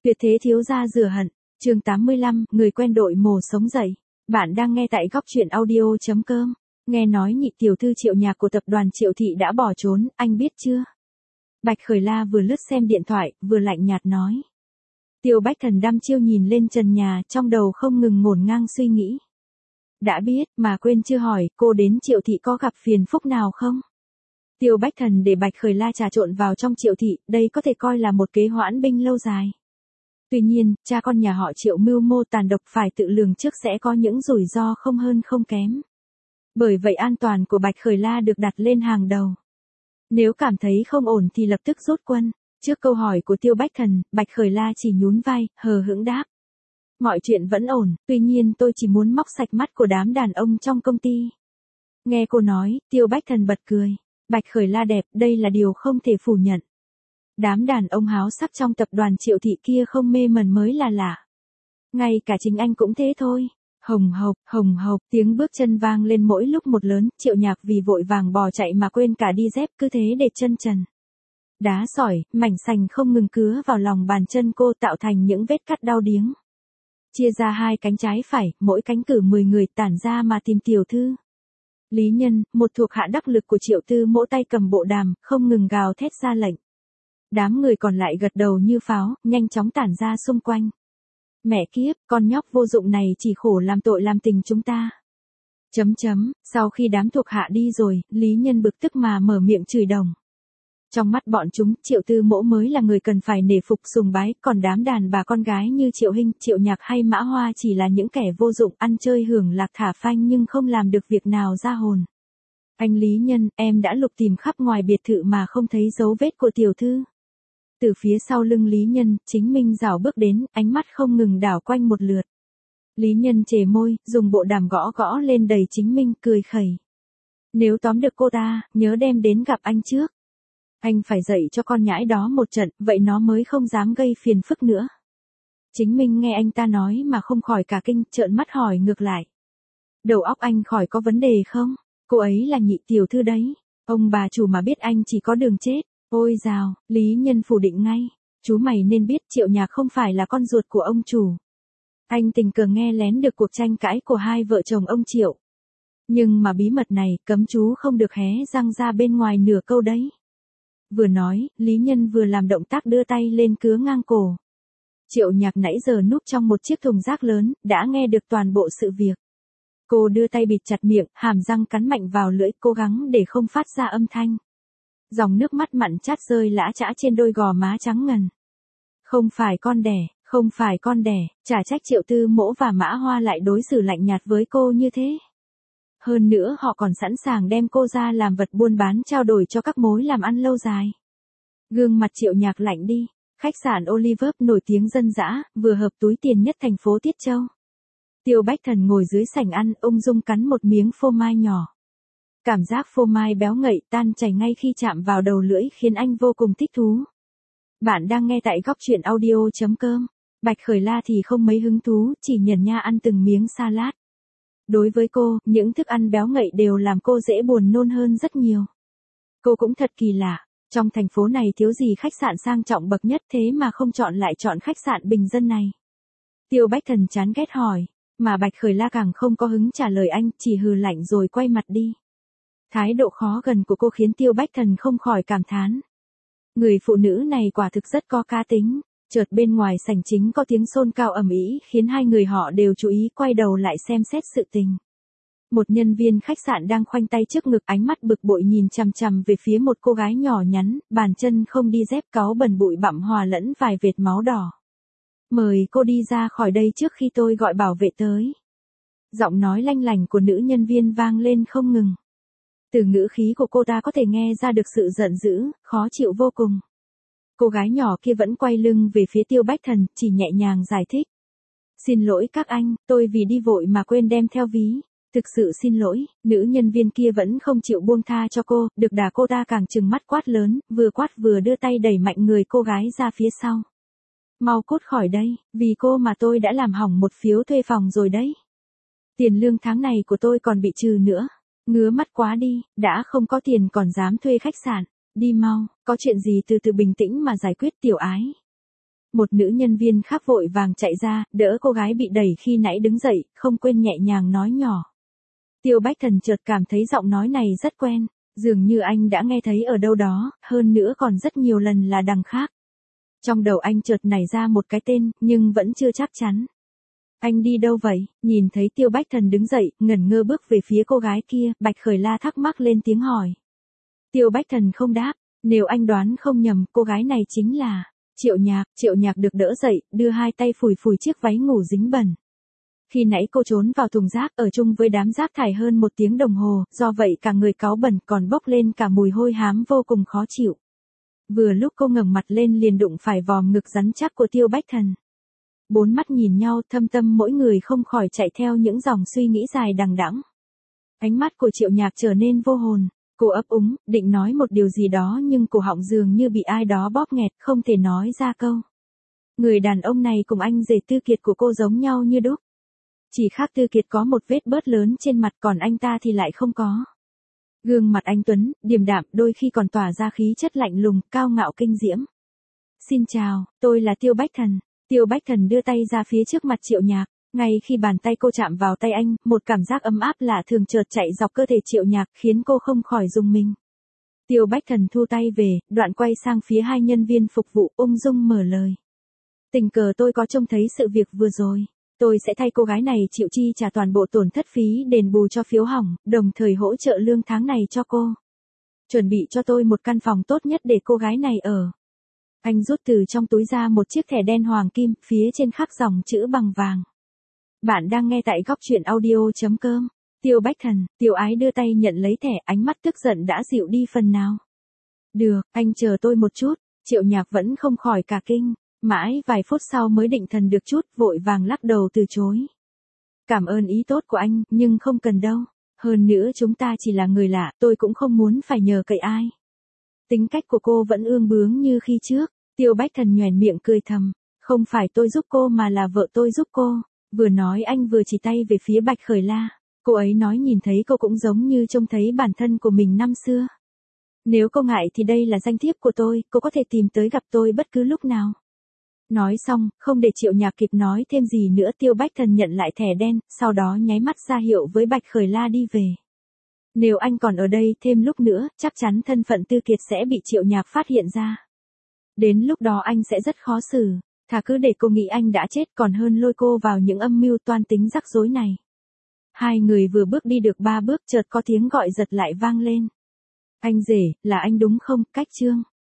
Tuyệt thế thiếu gia rửa hận, chương 85, người quen đội mồ sống dậy. Bạn đang nghe tại góc truyện audio.com. Nghe nói nhị tiểu thư Triệu Nhạc của tập đoàn Triệu Thị đã bỏ trốn, anh biết chưa? Bạch Khởi La vừa lướt xem điện thoại, vừa lạnh nhạt nói. Tiêu Bách Thần đăm chiêu nhìn lên trần nhà, trong đầu không ngừng ngổn ngang suy nghĩ. Đã biết, mà quên chưa hỏi, cô đến Triệu Thị có gặp phiền phức nào không? Tiêu Bách Thần để Bạch Khởi La trà trộn vào trong Triệu Thị, đây có thể coi là một kế hoãn binh lâu dài. Tuy nhiên, cha con nhà họ Triệu mưu mô tàn độc phải tự lường trước sẽ có những rủi ro không hơn không kém. Bởi vậy an toàn của Bạch Khởi La được đặt lên hàng đầu. Nếu cảm thấy không ổn thì lập tức rút quân. Trước câu hỏi của Tiêu Bách Thần, Bạch Khởi La chỉ nhún vai, hờ hững đáp. Mọi chuyện vẫn ổn, tuy nhiên tôi chỉ muốn móc sạch mắt của đám đàn ông trong công ty. Nghe cô nói, Tiêu Bách Thần bật cười. Bạch Khởi La đẹp, đây là điều không thể phủ nhận. Đám đàn ông háo sắc trong tập đoàn Triệu Thị kia không mê mẩn mới là lạ. Ngay cả chính anh cũng thế thôi. Hồng hộc, tiếng bước chân vang lên mỗi lúc một lớn, Triệu Nhạc vì vội vàng bò chạy mà quên cả đi dép, cứ thế để chân trần. Đá sỏi, mảnh sành không ngừng cứa vào lòng bàn chân cô tạo thành những vết cắt đau điếng. Chia ra hai cánh trái phải, mỗi cánh cử 10 người tản ra mà tìm tiểu thư. Lý Nhân, một thuộc hạ đắc lực của Triệu Tư mỗ tay cầm bộ đàm, không ngừng gào thét ra lệnh. Đám người còn lại gật đầu như pháo, nhanh chóng tản ra xung quanh. Mẹ kiếp, con nhóc vô dụng này chỉ khổ làm tội làm tình chúng ta. Sau khi đám thuộc hạ đi rồi, Lý Nhân bực tức mà mở miệng chửi đồng. Trong mắt bọn chúng, Triệu Tư mỗ mới là người cần phải nể phục sùng bái, còn đám đàn bà con gái như Triệu Hinh, Triệu Nhạc hay Mã Hoa chỉ là những kẻ vô dụng ăn chơi hưởng lạc thả phanh nhưng không làm được việc nào ra hồn. Anh Lý Nhân, em đã lục tìm khắp ngoài biệt thự mà không thấy dấu vết của tiểu thư. Từ phía sau lưng Lý Nhân, Chính Minh rảo bước đến, ánh mắt không ngừng đảo quanh một lượt. Lý Nhân chề môi, dùng bộ đàm gõ lên đầy Chính Minh, cười khẩy. Nếu tóm được cô ta, nhớ đem đến gặp anh trước. Anh phải dạy cho con nhãi đó một trận, vậy nó mới không dám gây phiền phức nữa. Chính Minh nghe anh ta nói mà không khỏi cả kinh, trợn mắt hỏi ngược lại. Đầu óc anh khỏi có vấn đề không? Cô ấy là nhị tiểu thư đấy. Ông bà chủ mà biết anh chỉ có đường chết. Ôi dào, Lý Nhân phủ định ngay. Chú mày nên biết Triệu Nhạc không phải là con ruột của ông chủ. Anh tình cờ nghe lén được cuộc tranh cãi của hai vợ chồng ông Triệu. Nhưng mà bí mật này cấm chú không được hé răng ra bên ngoài nửa câu đấy. Vừa nói, Lý Nhân vừa làm động tác đưa tay lên cứa ngang cổ. Triệu Nhạc nãy giờ núp trong một chiếc thùng rác lớn, đã nghe được toàn bộ sự việc. Cô đưa tay bịt chặt miệng, hàm răng cắn mạnh vào lưỡi, cố gắng để không phát ra âm thanh. Dòng nước mắt mặn chát rơi lã chã trên đôi gò má trắng ngần. Không phải con đẻ, chả trách Triệu Tư mỗ và Mã Hoa lại đối xử lạnh nhạt với cô như thế. Hơn nữa họ còn sẵn sàng đem cô ra làm vật buôn bán trao đổi cho các mối làm ăn lâu dài. Gương mặt Triệu Nhạc lạnh đi, khách sạn Oliver nổi tiếng dân dã, vừa hợp túi tiền nhất thành phố Tiết Châu. Tiêu Bách Thần ngồi dưới sảnh ăn, ung dung cắn một miếng phô mai nhỏ. Cảm giác phô mai béo ngậy tan chảy ngay khi chạm vào đầu lưỡi khiến anh vô cùng thích thú. Bạn đang nghe tại góc truyện audio.com. Bạch Khởi La thì không mấy hứng thú, chỉ nhẩn nha ăn từng miếng salad. Đối với cô, những thức ăn béo ngậy đều làm cô dễ buồn nôn hơn rất nhiều. Cô cũng thật kỳ lạ, trong thành phố này thiếu gì khách sạn sang trọng bậc nhất thế mà không lại chọn khách sạn bình dân này. Tiêu Bách Thần chán ghét hỏi, mà Bạch Khởi La càng không có hứng trả lời anh, chỉ hừ lạnh rồi quay mặt đi. Thái độ khó gần của cô khiến Tiêu Bách Thần không khỏi cảm thán. Người phụ nữ này quả thực rất có cá tính. Chợt bên ngoài sảnh chính có tiếng xôn xao ầm ĩ khiến hai người họ đều chú ý quay đầu lại xem xét sự tình. Một nhân viên khách sạn đang khoanh tay trước ngực ánh mắt bực bội nhìn chằm chằm về phía một cô gái nhỏ nhắn, bàn chân không đi dép cáu bẩn bụi bặm hòa lẫn vài vệt máu đỏ. Mời cô đi ra khỏi đây trước khi tôi gọi bảo vệ tới. Giọng nói lanh lảnh của nữ nhân viên vang lên không ngừng. Từ ngữ khí của cô ta có thể nghe ra được sự giận dữ, khó chịu vô cùng. Cô gái nhỏ kia vẫn quay lưng về phía Tiêu Bách Thần, chỉ nhẹ nhàng giải thích. Xin lỗi các anh, tôi vì đi vội mà quên đem theo ví. Thực sự xin lỗi, nữ nhân viên kia vẫn không chịu buông tha cho cô, được đà cô ta càng trừng mắt quát lớn, vừa quát vừa đưa tay đẩy mạnh người cô gái ra phía sau. Mau cút khỏi đây, vì cô mà tôi đã làm hỏng một phiếu thuê phòng rồi đấy. Tiền lương tháng này của tôi còn bị trừ nữa. Ngứa mắt quá đi, đã không có tiền còn dám thuê khách sạn. Đi mau, có chuyện gì từ từ bình tĩnh mà giải quyết tiểu ái. Một nữ nhân viên khác vội vàng chạy ra, đỡ cô gái bị đẩy khi nãy đứng dậy, không quên nhẹ nhàng nói nhỏ. Tiêu Bách Thần chợt cảm thấy giọng nói này rất quen, dường như anh đã nghe thấy ở đâu đó, hơn nữa còn rất nhiều lần là đằng khác. Trong đầu anh chợt nảy ra một cái tên, nhưng vẫn chưa chắc chắn. Anh đi đâu vậy? Nhìn thấy Tiêu Bách Thần đứng dậy, ngẩn ngơ bước về phía cô gái kia, Bạch Khởi La thắc mắc lên tiếng hỏi. Tiêu Bách Thần không đáp, nếu anh đoán không nhầm, cô gái này chính là Triệu Nhạc được đỡ dậy, đưa hai tay phủi phủi chiếc váy ngủ dính bẩn. Khi nãy cô trốn vào thùng rác ở chung với đám rác thải hơn 1 tiếng đồng hồ, do vậy cả người cáu bẩn còn bốc lên cả mùi hôi hám vô cùng khó chịu. Vừa lúc cô ngẩng mặt lên liền đụng phải vòm ngực rắn chắc của Tiêu Bách Thần. 4 mắt nhìn nhau, thâm tâm mỗi người không khỏi chạy theo những dòng suy nghĩ dài đằng đẵng. Ánh mắt của Triệu Nhạc trở nên vô hồn, cô ấp úng, định nói một điều gì đó nhưng cổ họng dường như bị ai đó bóp nghẹt, không thể nói ra câu. Người đàn ông này cùng anh rể Tư Kiệt của cô giống nhau như đúc. Chỉ khác Tư Kiệt có một vết bớt lớn trên mặt, còn anh ta thì lại không có. Gương mặt anh tuấn, điềm đạm, đôi khi còn tỏa ra khí chất lạnh lùng, cao ngạo kinh diễm. Xin chào, tôi là Tiêu Bách Thần. Tiêu Bách Thần đưa tay ra phía trước mặt Triệu Nhạc. Ngay khi bàn tay cô chạm vào tay anh, một cảm giác ấm áp lạ thường chợt chạy dọc cơ thể Triệu Nhạc, khiến cô không khỏi rùng mình. Tiêu Bách Thần thu tay về, đoạn quay sang phía hai nhân viên phục vụ, ung dung mở lời. Tình cờ tôi có trông thấy sự việc vừa rồi. Tôi sẽ thay cô gái này chịu chi trả toàn bộ tổn thất phí đền bù cho phiếu hỏng, đồng thời hỗ trợ lương tháng này cho cô. Chuẩn bị cho tôi một căn phòng tốt nhất để cô gái này ở. Anh rút từ trong túi ra một chiếc thẻ đen hoàng kim, phía trên khắc dòng chữ bằng vàng. Bạn đang nghe tại góc truyện audio.com. Tiêu Bách Thần, Tiêu Ái đưa tay nhận lấy thẻ, ánh mắt tức giận đã dịu đi phần nào. Được, anh chờ tôi một chút. Triệu Nhạc vẫn không khỏi cả kinh. Mãi vài phút sau mới định thần được chút, vội vàng lắc đầu từ chối. Cảm ơn ý tốt của anh, nhưng không cần đâu. Hơn nữa chúng ta chỉ là người lạ, tôi cũng không muốn phải nhờ cậy ai. Tính cách của cô vẫn ương bướng như khi trước. Tiêu Bách Thần nhoẻn miệng cười thầm. Không phải tôi giúp cô mà là vợ tôi giúp cô. Vừa nói anh vừa chỉ tay về phía Bạch Khởi La. Cô ấy nói nhìn thấy cô cũng giống như trông thấy bản thân của mình năm xưa. Nếu cô ngại thì đây là danh thiếp của tôi, cô có thể tìm tới gặp tôi bất cứ lúc nào. Nói xong, không để Triệu Nhạc kịp nói thêm gì nữa, Tiêu Bách Thần nhận lại thẻ đen, sau đó nháy mắt ra hiệu với Bạch Khởi La đi về. Nếu anh còn ở đây thêm lúc nữa, chắc chắn thân phận Tư Kiệt sẽ bị Triệu Nhạc phát hiện ra. Đến lúc đó anh sẽ rất khó xử, thà cứ để cô nghĩ anh đã chết còn hơn lôi cô vào những âm mưu toan tính rắc rối này. Hai người vừa bước đi được 3 bước chợt có tiếng gọi giật lại vang lên. Anh rể, là anh đúng không? Cách Trương.